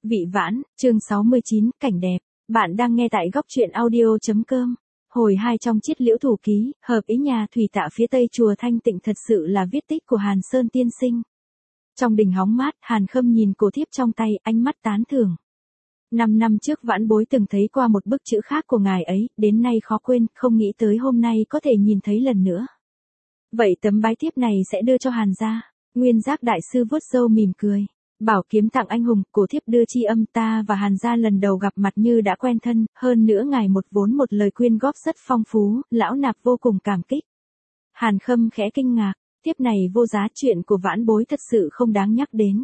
Vị Vãn, chương 69, cảnh đẹp. Bạn đang nghe tại góc truyện audio.com. Hồi 2 trong Chiết Liễu Thủ Ký, hợp ý nhà thủy tạ phía tây chùa Thanh Tịnh thật sự là viết tích của Hàn Sơn tiên sinh. Trong đình hóng mát, Hàn Khâm nhìn cổ thiếp trong tay, ánh mắt tán thưởng. 5 năm trước Vãn Bối từng thấy qua một bức chữ khác của ngài ấy, đến nay khó quên, không nghĩ tới hôm nay có thể nhìn thấy lần nữa. Vậy tấm bái thiếp này sẽ đưa cho Hàn gia. Nguyên Giác đại sư vuốt râu mỉm cười. Bảo kiếm tặng anh hùng, cổ thiếp đưa tri âm, ta và Hàn gia lần đầu gặp mặt như đã quen thân, hơn nữa ngài một vốn một lời quyên góp rất phong phú, lão nạp vô cùng cảm kích. Hàn Khâm khẽ kinh ngạc, tiếp này vô giá, chuyện của Vãn Bối thật sự không đáng nhắc đến.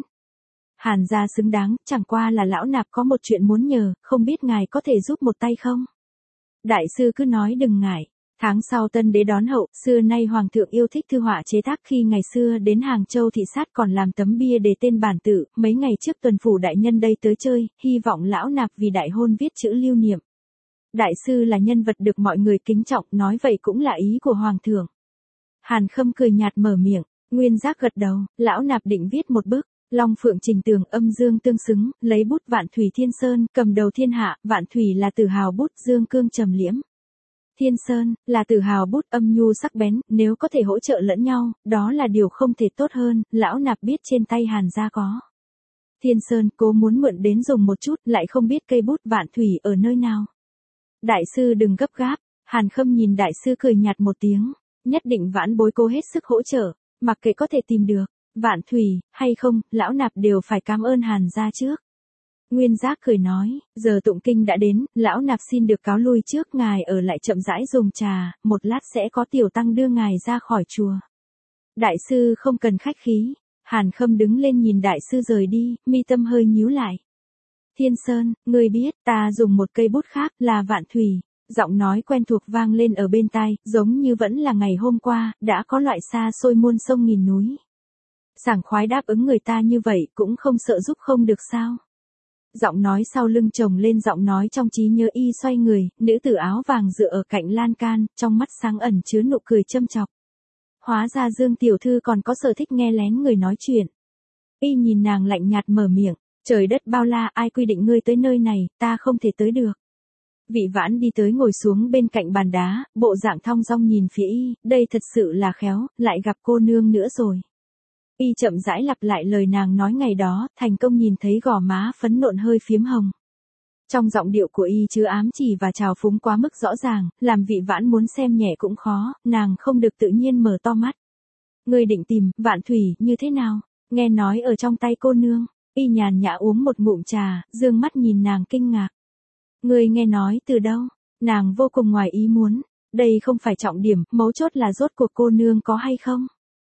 Hàn gia xứng đáng, chẳng qua là lão nạp có một chuyện muốn nhờ, không biết ngài có thể giúp một tay không? Đại sư cứ nói đừng ngại. Tháng sau Tân Đế đón hậu, xưa nay Hoàng thượng yêu thích thư họa chế tác, khi ngày xưa đến Hàng Châu thị sát còn làm tấm bia để tên bản tự, mấy ngày trước Tuần phủ đại nhân đây tới chơi, hy vọng lão nạp vì đại hôn viết chữ lưu niệm. Đại sư là nhân vật được mọi người kính trọng, nói vậy cũng là ý của Hoàng thượng. Hàn Khâm cười nhạt mở miệng, Nguyên Giác gật đầu, lão nạp định viết một bức. Long phượng trình tường, âm dương tương xứng, lấy bút Vạn Thủy Thiên Sơn, cầm đầu thiên hạ, Vạn Thủy là tử hào bút, dương cương trầm liễm. Thiên Sơn, là tử hào bút, âm nhu sắc bén, nếu có thể hỗ trợ lẫn nhau, đó là điều không thể tốt hơn, lão nạp biết trên tay Hàn gia có. Thiên Sơn, cố muốn mượn đến dùng một chút, lại không biết cây bút Vạn Thủy ở nơi nào. Đại sư đừng gấp gáp, Hàn Khâm nhìn đại sư cười nhạt một tiếng, nhất định Vãn Bối cố hết sức hỗ trợ, mặc kệ có thể tìm được, Vạn Thủy, hay không, lão nạp đều phải cảm ơn Hàn gia trước. Nguyên Giác cười nói, giờ tụng kinh đã đến, lão nạp xin được cáo lui trước, ngài ở lại chậm rãi dùng trà, một lát sẽ có tiểu tăng đưa ngài ra khỏi chùa. Đại sư không cần khách khí. Hàn Khâm đứng lên nhìn đại sư rời đi, mi tâm hơi nhíu lại. Thiên Sơn, ngươi biết, ta dùng một cây bút khác, là Vạn Thủy. Giọng nói quen thuộc vang lên ở bên tai, giống như vẫn là ngày hôm qua, đã có loại xa xôi muôn sông nghìn núi. Sảng khoái đáp ứng người ta như vậy, cũng không sợ giúp không được sao. Giọng nói sau lưng chồng lên giọng nói trong trí nhớ, y xoay người, nữ tử áo vàng dựa ở cạnh lan can, trong mắt sáng ẩn chứa nụ cười châm chọc. Hóa ra Dương tiểu thư còn có sở thích nghe lén người nói chuyện. Y nhìn nàng lạnh nhạt mở miệng, trời đất bao la, ai quy định ngươi tới nơi này, ta không thể tới được. Vị Vãn đi tới ngồi xuống bên cạnh bàn đá, bộ dạng thong dong nhìn phía y, đây thật sự là khéo, lại gặp cô nương nữa rồi. Y chậm rãi lặp lại lời nàng nói ngày đó, thành công nhìn thấy gò má phấn nộn hơi phiếm hồng. Trong giọng điệu của y chứa ám chỉ và trào phúng quá mức rõ ràng, làm vị Vãn muốn xem nhẹ cũng khó, nàng không được tự nhiên mở to mắt. Ngươi định tìm Vạn Thủy như thế nào? Nghe nói ở trong tay cô nương. Y nhàn nhã uống một ngụm trà, dương mắt nhìn nàng kinh ngạc. Ngươi nghe nói từ đâu? Nàng vô cùng ngoài ý muốn. Đây không phải trọng điểm, mấu chốt là rốt cuộc cô nương có hay không?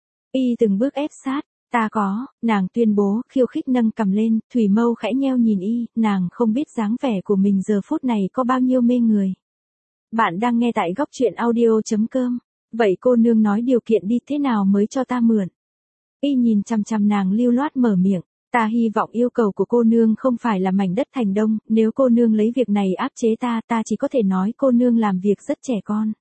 Y từng bước ép sát, ta có, nàng tuyên bố, khiêu khích nâng cằm lên, thủy mâu khẽ nheo nhìn y, nàng không biết dáng vẻ của mình giờ phút này có bao nhiêu mê người. Bạn đang nghe tại góc truyện audio.com, vậy cô nương nói điều kiện đi, thế nào mới cho ta mượn? Y nhìn chằm chằm nàng lưu loát mở miệng, ta hy vọng yêu cầu của cô nương không phải là mảnh đất thành đông, nếu cô nương lấy việc này áp chế ta chỉ có thể nói cô nương làm việc rất trẻ con.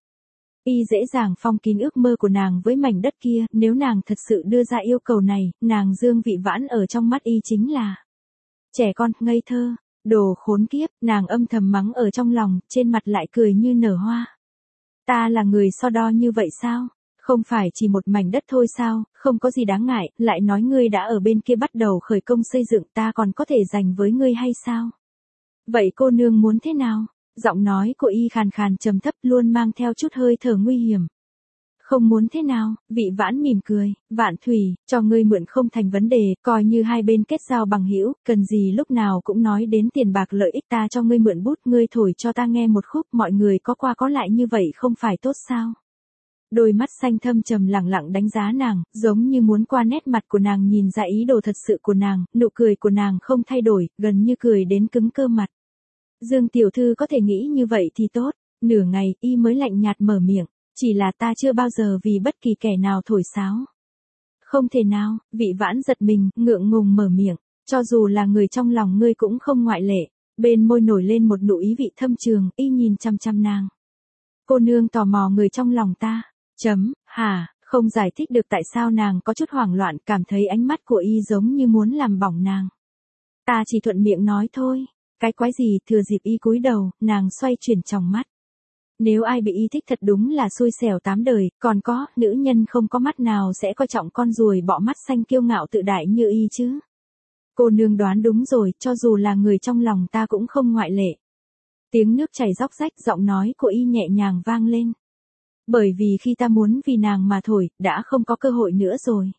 Y dễ dàng phong kín ước mơ của nàng với mảnh đất kia, nếu nàng thật sự đưa ra yêu cầu này, nàng Dương Vị Vãn ở trong mắt y chính là trẻ con, ngây thơ, đồ khốn kiếp, nàng âm thầm mắng ở trong lòng, trên mặt lại cười như nở hoa. Ta là người so đo như vậy sao? Không phải chỉ một mảnh đất thôi sao, không có gì đáng ngại, lại nói ngươi đã ở bên kia bắt đầu khởi công xây dựng, ta còn có thể giành với ngươi hay sao? Vậy cô nương muốn thế nào? Giọng nói của y khàn khàn trầm thấp, luôn mang theo chút hơi thở nguy hiểm. Không muốn thế nào? Vị Vãn mỉm cười, Vạn Thủy, cho ngươi mượn không thành vấn đề, coi như hai bên kết giao bằng hữu, cần gì lúc nào cũng nói đến tiền bạc lợi ích, ta cho ngươi mượn bút, ngươi thổi cho ta nghe một khúc, mọi người có qua có lại như vậy không phải tốt sao? Đôi mắt xanh thâm trầm lẳng lặng đánh giá nàng, giống như muốn qua nét mặt của nàng nhìn ra ý đồ thật sự của nàng, nụ cười của nàng không thay đổi, gần như cười đến cứng cơ mặt. Dương tiểu thư có thể nghĩ như vậy thì tốt. Nửa ngày, y mới lạnh nhạt mở miệng, chỉ là ta chưa bao giờ vì bất kỳ kẻ nào thổi sáo. Không thể nào, vị Vãn giật mình, ngượng ngùng mở miệng, cho dù là người trong lòng ngươi cũng không ngoại lệ. Bên môi nổi lên một nụ ý vị thâm trường, y nhìn chăm chăm nàng. Cô nương tò mò người trong lòng ta. Hả, không giải thích được tại sao nàng có chút hoảng loạn, cảm thấy ánh mắt của y giống như muốn làm bỏng nàng. Ta chỉ thuận miệng nói thôi. Cái quái gì, thừa dịp y cúi đầu, nàng xoay chuyển tròng mắt. Nếu ai bị y thích thật đúng là xui xẻo tám đời, còn có, nữ nhân không có mắt nào sẽ coi trọng con ruồi bọ mắt xanh kiêu ngạo tự đại như y chứ. Cô nương đoán đúng rồi, cho dù là người trong lòng ta cũng không ngoại lệ. Tiếng nước chảy róc rách, giọng nói của y nhẹ nhàng vang lên. Bởi vì khi ta muốn vì nàng mà thổi, đã không có cơ hội nữa rồi.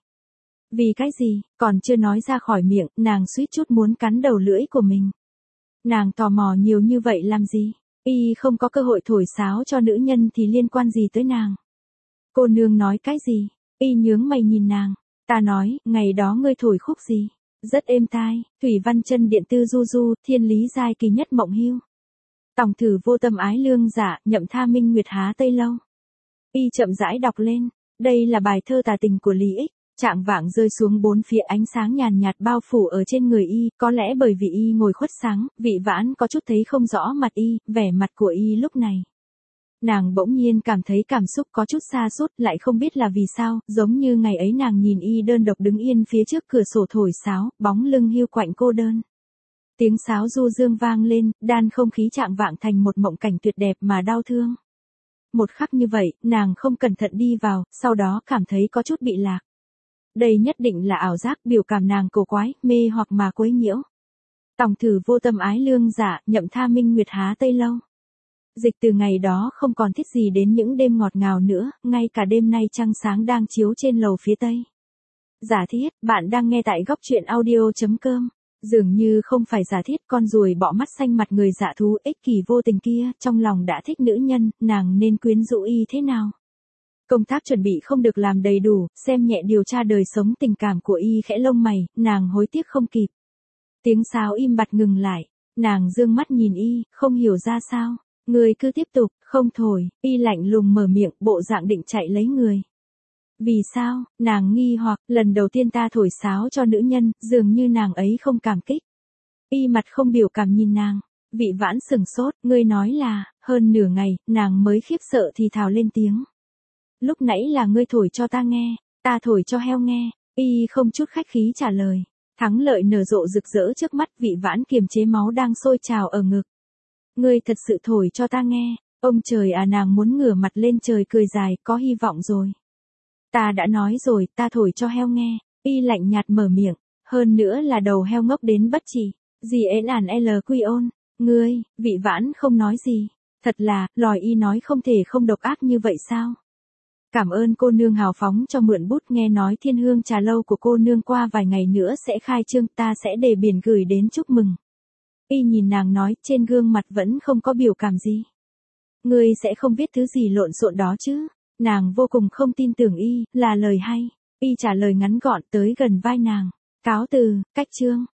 Vì cái gì, còn chưa nói ra khỏi miệng, nàng suýt chút muốn cắn đầu lưỡi của mình. Nàng tò mò nhiều như vậy làm gì? Y không có cơ hội thổi sáo cho nữ nhân thì liên quan gì tới nàng? Cô nương nói cái gì? Y nhướng mày nhìn nàng. Ta nói, ngày đó ngươi thổi khúc gì? Rất êm tai, Thủy Văn Chân Điện Tư Du Du, Thiên Lý Giai Kỳ Nhất Mộng Hưu. Tòng thử vô tâm ái lương dạ, nhậm tha minh nguyệt há tây lâu. Y chậm rãi đọc lên. Đây là bài thơ tà tình của Lý Ích. Trạng vạng rơi xuống bốn phía, ánh sáng nhàn nhạt bao phủ ở trên người y, có lẽ bởi vì y ngồi khuất sáng, Vị Vãn có chút thấy không rõ mặt y, vẻ mặt của y lúc này. Nàng bỗng nhiên cảm thấy cảm xúc có chút xa sút, lại không biết là vì sao, giống như ngày ấy nàng nhìn y đơn độc đứng yên phía trước cửa sổ thổi sáo, bóng lưng hiu quạnh cô đơn. Tiếng sáo du dương vang lên, đan không khí trạng vạng thành một mộng cảnh tuyệt đẹp mà đau thương. Một khắc như vậy, nàng không cẩn thận đi vào, sau đó cảm thấy có chút bị lạc. Đây nhất định là ảo giác, biểu cảm nàng cổ quái, mê hoặc mà quấy nhiễu. Tòng thử vô tâm ái lương dạ, nhậm tha minh nguyệt há tây lâu. Dịch từ ngày đó không còn thích gì đến những đêm ngọt ngào nữa, ngay cả đêm nay trăng sáng đang chiếu trên lầu phía tây. Giả thiết, bạn đang nghe tại góc truyện audio.com. Dường như không phải giả thiết, con ruồi bọ mắt xanh mặt người dạ thú ích kỷ vô tình kia, trong lòng đã thích nữ nhân, nàng nên quyến rũ y thế nào? Công tác chuẩn bị không được làm đầy đủ, xem nhẹ điều tra đời sống tình cảm của y khẽ lông mày, nàng hối tiếc không kịp. Tiếng sáo im bặt ngừng lại, nàng dương mắt nhìn y, không hiểu ra sao. Người cứ tiếp tục, không thổi, y lạnh lùng mở miệng, bộ dạng định chạy lấy người. Vì sao, nàng nghi hoặc, lần đầu tiên ta thổi sáo cho nữ nhân, dường như nàng ấy không cảm kích. Y mặt không biểu cảm nhìn nàng, Vị Vãn sừng sốt, ngươi nói là, hơn nửa ngày, nàng mới khiếp sợ thì thào lên tiếng. Lúc nãy là ngươi thổi cho ta nghe, ta thổi cho heo nghe, y không chút khách khí trả lời. Thắng lợi nở rộ rực rỡ trước mắt, Vị Vãn kiềm chế máu đang sôi trào ở ngực. Ngươi thật sự thổi cho ta nghe, ông trời à, nàng muốn ngửa mặt lên trời cười dài, có hy vọng rồi. Ta đã nói rồi, ta thổi cho heo nghe, y lạnh nhạt mở miệng, hơn nữa là đầu heo ngốc đến bất chỉ, gì ến ản L quy ôn, ngươi, Vị Vãn không nói gì, thật là, lòi y nói không thể không độc ác như vậy sao? Cảm ơn cô nương hào phóng cho mượn bút, nghe nói Thiên Hương trà lâu của cô nương qua vài ngày nữa sẽ khai trương, ta sẽ để biển gửi đến chúc mừng. Y nhìn nàng nói, trên gương mặt vẫn không có biểu cảm gì. Ngươi sẽ không viết thứ gì lộn xộn đó chứ? Nàng vô cùng không tin tưởng y, là lời hay. Y trả lời ngắn gọn tới gần vai nàng. Cáo từ, cách chương.